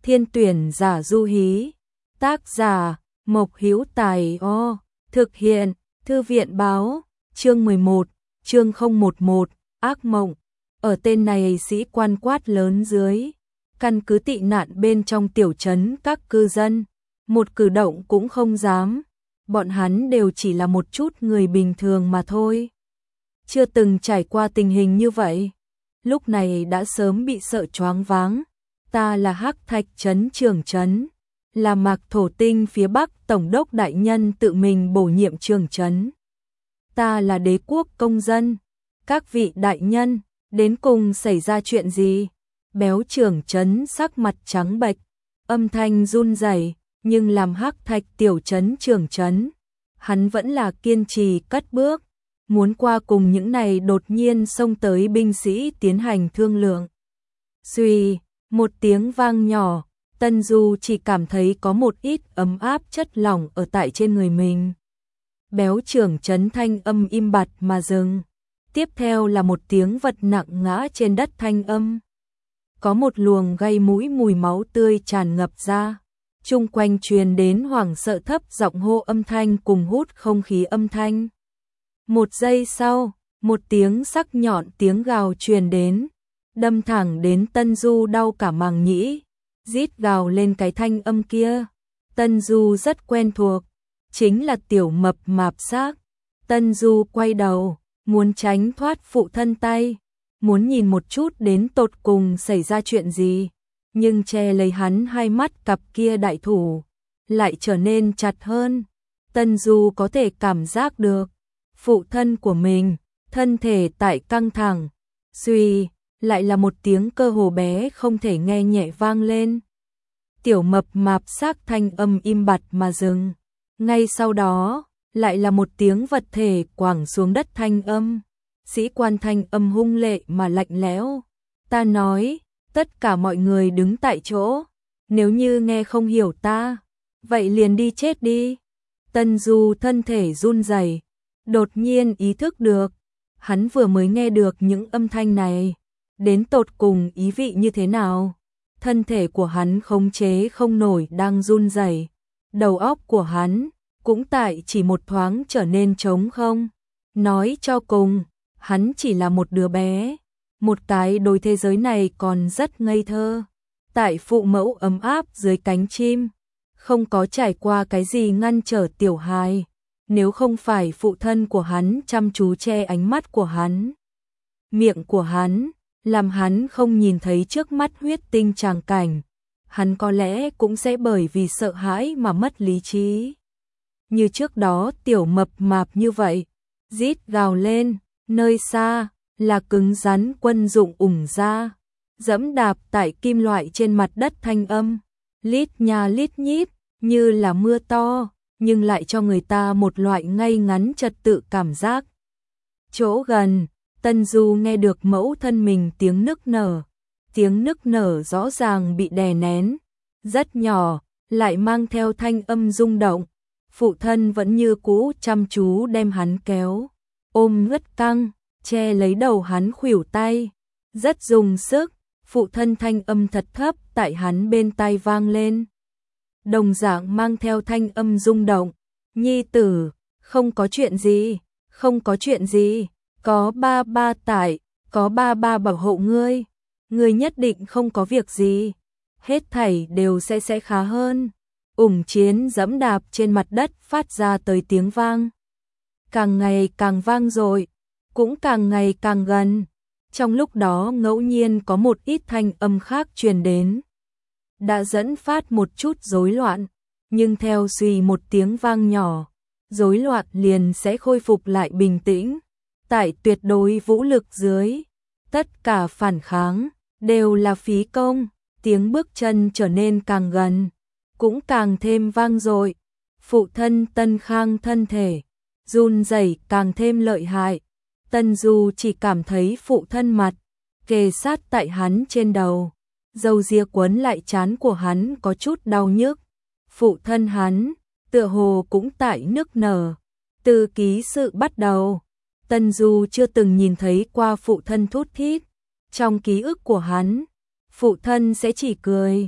Thiên tuyển giả Du Hí. Tác giả Mộc Hữu Tài. Thực hiện Thư viện báo. Chương 11, chương 011, ác mộng. Ở tên này sĩ quan quát lớn dưới căn cứ tị nạn bên trong tiểu trấn các cư dân, một cử động cũng không dám. Bọn hắn đều chỉ là một chút người bình thường mà thôi, chưa từng trải qua tình hình như vậy, lúc này đã sớm bị sợ choáng váng. Ta là Hắc Thạch trấn trưởng trấn, là Mạc Thổ Tinh phía Bắc tổng đốc đại nhân tự mình bổ nhiệm trưởng trấn. Ta là đế quốc công dân. Các vị đại nhân, đến cùng xảy ra chuyện gì? Béo trưởng trấn sắc mặt trắng bệch, âm thanh run rẩy, nhưng làm Hắc Thạch tiểu trấn trưởng trấn, hắn vẫn là kiên trì cất bước, muốn qua cùng những này đột nhiên xông tới binh sĩ tiến hành thương lượng. Xuy, một tiếng vang nhỏ, Tân Du chỉ cảm thấy có một ít ấm áp chất lỏng ở tại trên người mình. Béo trưởng trấn thanh âm im bặt mà dừng. Tiếp theo là một tiếng vật nặng ngã trên đất thanh âm. Có một luồng gây mũi mùi máu tươi tràn ngập ra. Chung quanh truyền đến hoảng sợ thấp giọng hô âm thanh cùng hút không khí âm thanh. Một giây sau, một tiếng sắc nhọn tiếng gào truyền đến, đâm thẳng đến Tân Du đau cả màng nhĩ. Rít gào lên cái thanh âm kia, Tân Du rất quen thuộc, chính là tiểu mập mạp xác. Tân Du quay đầu, muốn tránh thoát phụ thân tay, muốn nhìn một chút đến tột cùng xảy ra chuyện gì, nhưng che lấy hắn hai mắt cặp kia đại thủ lại trở nên chặt hơn. Tân Du có thể cảm giác được phụ thân của mình thân thể tại căng thẳng. Suy, lại là một tiếng cơ hồ bé không thể nghe nhẹ vang lên. Tiểu mập mạp xác thanh âm im bặt mà dừng. Ngay sau đó, lại là một tiếng vật thể quẳng xuống đất thanh âm. Sĩ quan thanh âm hung lệ mà lạnh lẽo. Ta nói, tất cả mọi người đứng tại chỗ. Nếu như nghe không hiểu ta, vậy liền đi chết đi. Tân Du thân thể run rẩy, đột nhiên ý thức được. Hắn vừa mới nghe được những âm thanh này, đến tột cùng ý vị như thế nào. Thân thể của hắn khống chế không nổi đang run rẩy. Đầu óc của hắn cũng tại chỉ một thoáng trở nên trống không. Nói cho cùng, hắn chỉ là một đứa bé, một cái đối thế giới này còn rất ngây thơ. Tại phụ mẫu ấm áp dưới cánh chim, không có trải qua cái gì ngăn trở tiểu hài. Nếu không phải phụ thân của hắn chăm chú che ánh mắt của hắn, miệng của hắn, làm hắn không nhìn thấy trước mắt huyết tinh tràng cảnh, hắn có lẽ cũng sẽ bởi vì sợ hãi mà mất lý trí. Như trước đó tiểu mập mạp như vậy, rít gào lên, nơi xa là cứng rắn quân dụng ủng ra, dẫm đạp tại kim loại trên mặt đất thanh âm, lít nha lít nhít, như là mưa to, nhưng lại cho người ta một loại ngay ngắn trật tự cảm giác. Chỗ gần, Tân Du nghe được mẫu thân mình tiếng nức nở rõ ràng bị đè nén, rất nhỏ, lại mang theo thanh âm rung động. Phụ thân vẫn như cũ chăm chú đem hắn kéo, ôm rất căng, che lấy đầu hắn khuỷu tay, rất dùng sức. Phụ thân thanh âm thật thấp tại hắn bên tai vang lên, đồng dạng mang theo thanh âm rung động. Nhi tử, không có chuyện gì, không có chuyện gì, có ba ba tại, có ba ba bảo hộ ngươi, ngươi nhất định không có việc gì, hết thảy đều sẽ khá hơn. Ủng Chiến dẫm đạp trên mặt đất phát ra tới tiếng vang, càng ngày càng vang dội, cũng càng ngày càng gần. Trong lúc đó ngẫu nhiên có một ít thanh âm khác truyền đến, đã dẫn phát một chút rối loạn, nhưng theo suy một tiếng vang nhỏ, rối loạn liền sẽ khôi phục lại bình tĩnh. Tại tuyệt đối vũ lực dưới, tất cả phản kháng đều là phí công. Tiếng bước chân trở nên càng gần, cũng càng thêm vang dội. Phụ thân Tân Khang thân thể run rẩy càng thêm lợi hại. Tân Du chỉ cảm thấy phụ thân mặt kề sát tại hắn trên đầu, râu ria quấn lại trán của hắn có chút đau nhức. Phụ thân hắn tựa hồ cũng tại nức nở. Từ ký sự bắt đầu, Tân Du chưa từng nhìn thấy qua phụ thân thút thít. Trong ký ức của hắn, phụ thân sẽ chỉ cười,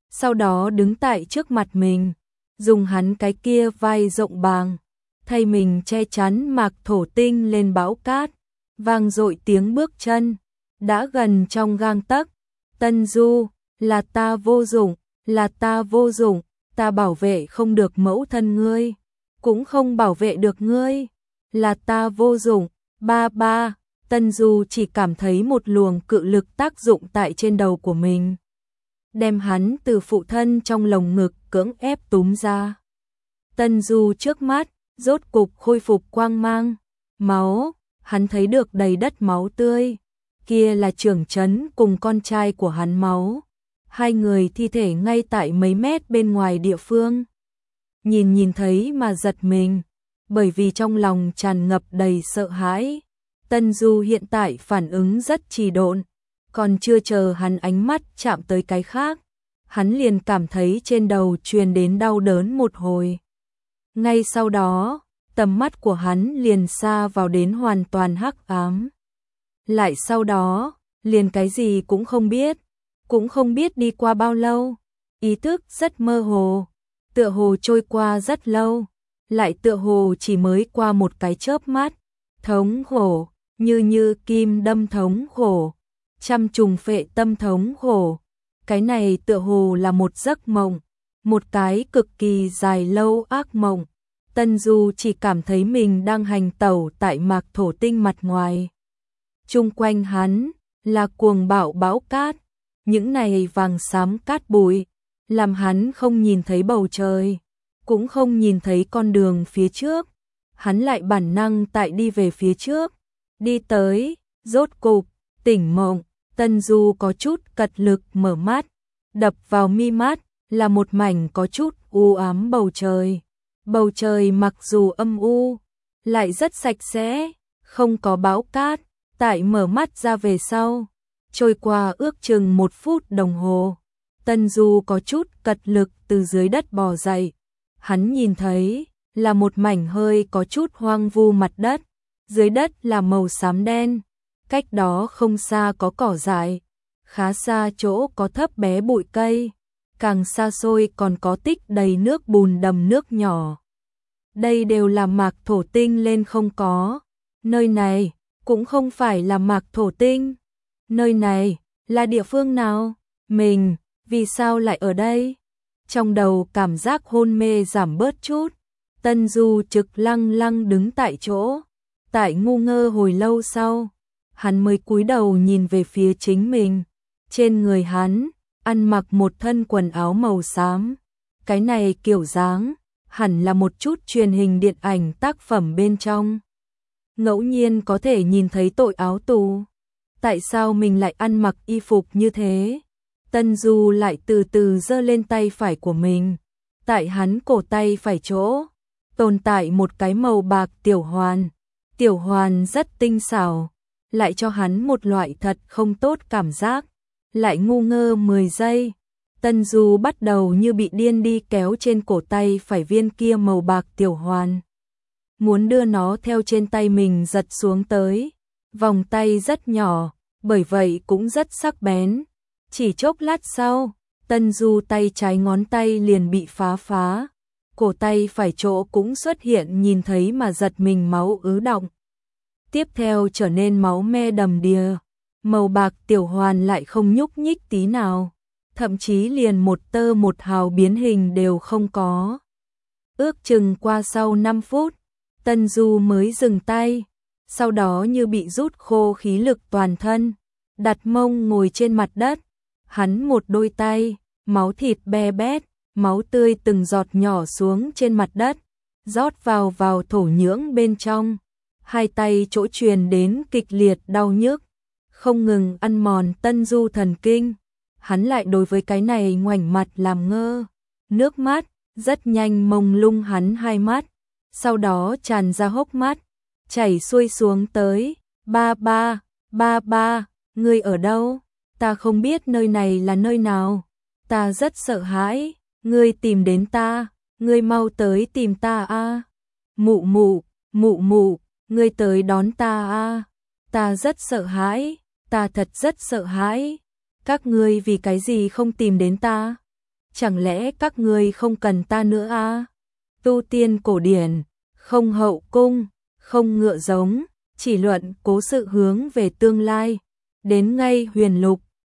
sau đó đứng tại trước mặt mình, dùng hắn cái kia vai rộng bàng, thay mình che chắn Mạc Thổ Tinh lên bão cát, vang dội tiếng bước chân, đã gần trong gang tấc. Tân Du, là ta vô dụng, là ta vô dụng, ta bảo vệ không được mẫu thân ngươi, cũng không bảo vệ được ngươi, là ta vô dụng, ba ba. Tân Du chỉ cảm thấy một luồng cự lực tác dụng tại trên đầu của mình, đem hắn từ phụ thân trong lồng ngực cưỡng ép túm ra. Tân Du trước mắt, rốt cục khôi phục quang mang, máu, hắn thấy được đầy đất máu tươi, kia là Trưởng Trấn cùng con trai của hắn máu, hai người thi thể ngay tại mấy mét bên ngoài địa phương. Nhìn thấy mà giật mình, bởi vì trong lòng tràn ngập đầy sợ hãi. Tân Du hiện tại phản ứng rất trì độn, còn chưa chờ hắn ánh mắt chạm tới cái khác, hắn liền cảm thấy trên đầu truyền đến đau đớn một hồi. Ngay sau đó, tầm mắt của hắn liền xa vào đến hoàn toàn hắc ám. Lại sau đó, liền cái gì cũng không biết đi qua bao lâu, ý thức rất mơ hồ, tựa hồ trôi qua rất lâu, lại tựa hồ chỉ mới qua một cái chớp mắt, thống khổ, như kim đâm thống khổ, trăm trùng phệ tâm thống khổ. Cái này tựa hồ là một giấc mộng, một cái cực kỳ dài lâu ác mộng. Tân Du chỉ cảm thấy mình đang hành tẩu tại Mạc Thổ Tinh mặt ngoài. Chung quanh hắn là cuồng bạo bão cát, những này vàng xám cát bụi, làm hắn không nhìn thấy bầu trời, cũng không nhìn thấy con đường phía trước. Hắn lại bản năng tại đi về phía trước, đi tới, rốt cục, tỉnh mộng. Tân Du có chút cật lực mở mắt, đập vào mi mắt là một mảnh có chút u ám bầu trời. Bầu trời mặc dù âm u, lại rất sạch sẽ, không có bão cát. Tại mở mắt ra về sau, trôi qua ước chừng 1 phút đồng hồ, Tân Du có chút cật lực từ dưới đất bò dậy. Hắn nhìn thấy là một mảnh hơi có chút hoang vu mặt đất, dưới đất là màu xám đen, cách đó không xa có cỏ dại, khá xa chỗ có thấp bé bụi cây, càng xa xôi còn có tích đầy nước bùn đầm nước nhỏ. Đây đều là Mạc Thổ Tinh lên không có. Nơi này cũng không phải là Mạc Thổ Tinh. Nơi này là địa phương nào? Mình, vì sao lại ở đây? Trong đầu cảm giác hôn mê giảm bớt chút. Tân Du trực lăng lăng đứng tại chỗ. Tại ngu ngơ hồi lâu sau, hắn mới cúi đầu nhìn về phía chính mình. Trên người hắn, ăn mặc một thân quần áo màu xám. Cái này kiểu dáng, hẳn là một chút truyền hình điện ảnh tác phẩm bên trong. Ngẫu nhiên có thể nhìn thấy tội áo tù. Tại sao mình lại ăn mặc y phục như thế? Tân Du lại từ từ giơ lên tay phải của mình. Tại hắn cổ tay phải chỗ, tồn tại một cái màu bạc tiểu hoàn. Tiểu hoàn rất tinh xảo, lại cho hắn một loại thật không tốt cảm giác. Lại ngu ngơ 10 giây, Tân Du bắt đầu như bị điên đi kéo trên cổ tay phải viên kia màu bạc tiểu hoàn. Muốn đưa nó theo trên tay mình giật xuống tới. Vòng tay rất nhỏ, bởi vậy cũng rất sắc bén. Chỉ chốc lát sau, Tân Du tay trái ngón tay liền bị phá. Cổ tay phải chỗ cũng xuất hiện nhìn thấy mà giật mình máu ứ đọng. Tiếp theo trở nên máu me đầm đìa. Màu bạc tiểu hoàn lại không nhúc nhích tí nào. Thậm chí liền một tơ một hào biến hình đều không có. Ước chừng qua sau 5 phút, Tân Du mới dừng tay. Sau đó như bị rút khô khí lực toàn thân, đặt mông ngồi trên mặt đất. Hắn một đôi tay, máu thịt be bét, máu tươi từng giọt nhỏ xuống trên mặt đất, rót vào thổ nhưỡng bên trong. Hai tay chỗ truyền đến kịch liệt đau nhức, không ngừng ăn mòn Tân Du thần kinh. Hắn lại đối với cái này ngoảnh mặt làm ngơ. Nước mắt rất nhanh mông lung hắn hai mắt, sau đó tràn ra hốc mắt, chảy xuôi xuống tới. Ba ba, ngươi ở đâu? Ta không biết nơi này là nơi nào. Ta rất sợ hãi, ngươi tìm đến ta, ngươi mau tới tìm ta a. Mụ mụ, ngươi tới đón ta a. Ta rất sợ hãi, ta thật rất sợ hãi. Các ngươi vì cái gì không tìm đến ta? chẳng lẽ các ngươi không cần ta nữa à? Tu tiên cổ điển, không hậu cung, không ngựa giống, chỉ luận cố sự hướng về tương lai. Đến ngay huyền lục,